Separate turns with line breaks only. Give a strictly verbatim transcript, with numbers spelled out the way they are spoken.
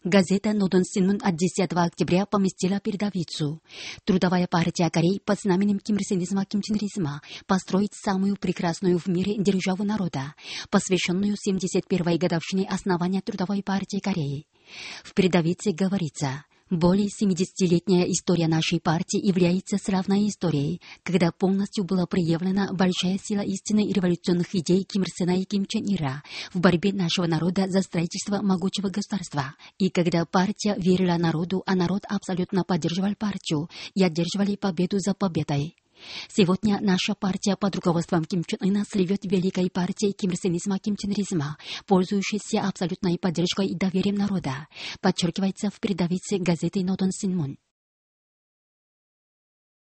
Газета «Нодон Синмун» от десятого октября поместила передовицу. Трудовая партия Кореи под знаменем кимирсенизма кимченризма построить самую прекрасную в мире державу народа, посвященную семьдесят первой годовщине основания Трудовой партии Кореи. В передовице говорится: более семидесятилетняя история нашей партии является славной историей, когда полностью была проявлена большая сила истинной и революционных идей Ким Ир Сена и Ким Чен Ира в борьбе нашего народа за строительство могучего государства. И когда партия верила народу, а народ абсолютно поддерживал партию и одерживали победу за победой. Сегодня наша партия под руководством Ким Чен Ына слывет великой партией кимирсенизма кимченризма, пользующейся абсолютной поддержкой и доверием народа, подчеркивается в передовице газеты «Нодон Синмун».